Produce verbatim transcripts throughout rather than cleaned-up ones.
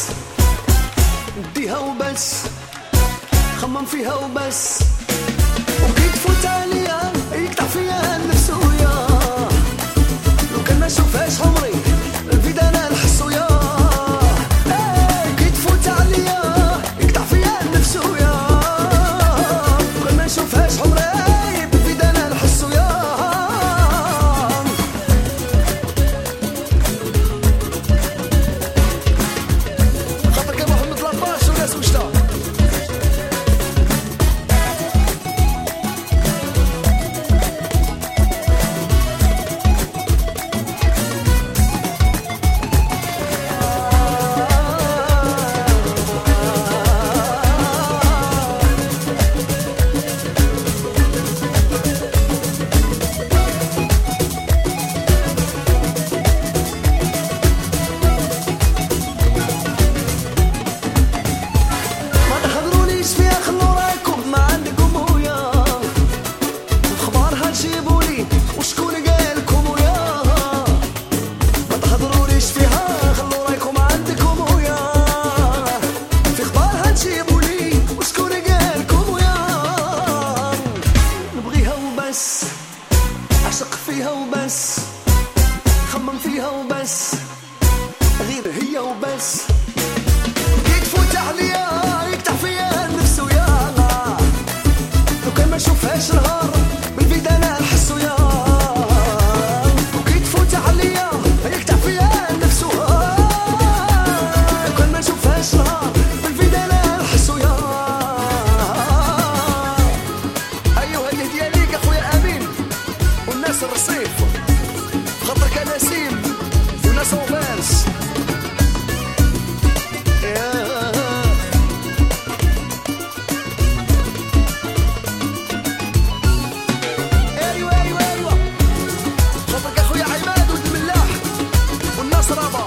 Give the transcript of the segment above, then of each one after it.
نديها وبس، خمم فيها وبس، وكي تفوت عليا يقطع فيا النفس ويا لو كان ما نشوفهاش عمري الفيد انا نحسو يا كي تفوت عليا يقطع فيا النفس ويا لو كان ما نشوفهاش عمري الفيد انا نحسو يا خاطر كان محمد لاباش وناس وشتا وشكون قالكم ويا ما تهضروليش فيها خلو رايكم عندكم ويا في خبارها تجيبولي وشكون قالكم ويا نبغيها وبس عشق فيها وبس خمم فيها وبس غير هي وبس كي تفوت عليا يقطع فيا النفس ويا لو كان ما نشوفهاش نهار بالفيد انا نحسو يا الرصيف خاطرك انا سيم وناس وفارس ايوه ايوه ايوه خاطرك اخويا عماد ولد الملاح والناس رابا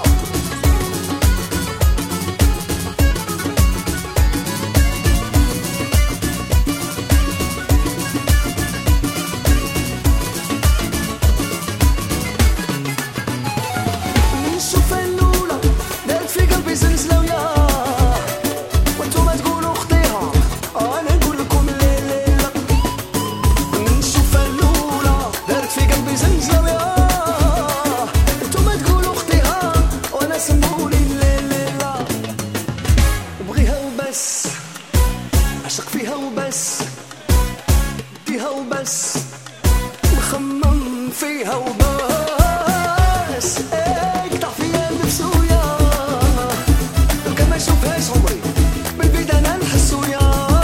زلزلة ويا وانتو ما تقولوا خطيها انا نقول لكم لا لا لا نشوف الاولى دارت في قلبي زلزلة ويا انتو ما تقولوا خطيها وانا سموني لا لا لا نبغيها وبس عشق فيها وبس نديها وبس نخمم فيها وبس اقطع فيا النفس ويا ما نشوفهاش عمري بالبيد انا نحسو يا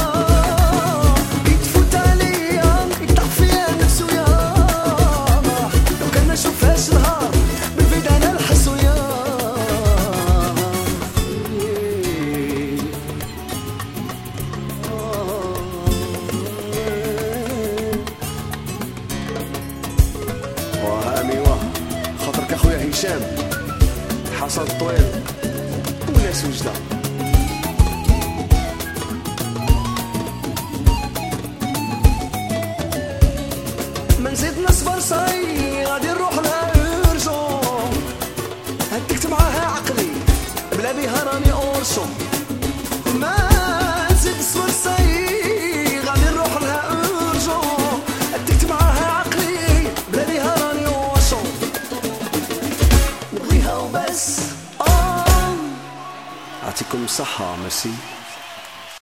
كي تفوت عليا يقطع فيا النفس ويا لو كان ما نشوفهاش نهار بالبيد انا نحسو يا واه اميوه خاطرك اخويا هشام حسن طويل وناس وجدة ما نزيد نصبر صاي غادي نروح لها ارجون هدكت معاها عقلي بلا بيها راني اورشو ما نزيد نصبر صاي غادي نروح لها ارجون هدكت معاها عقلي بلا بيها راني اورشو نبغيها وبس يعطيكم الصحة. ميرسي.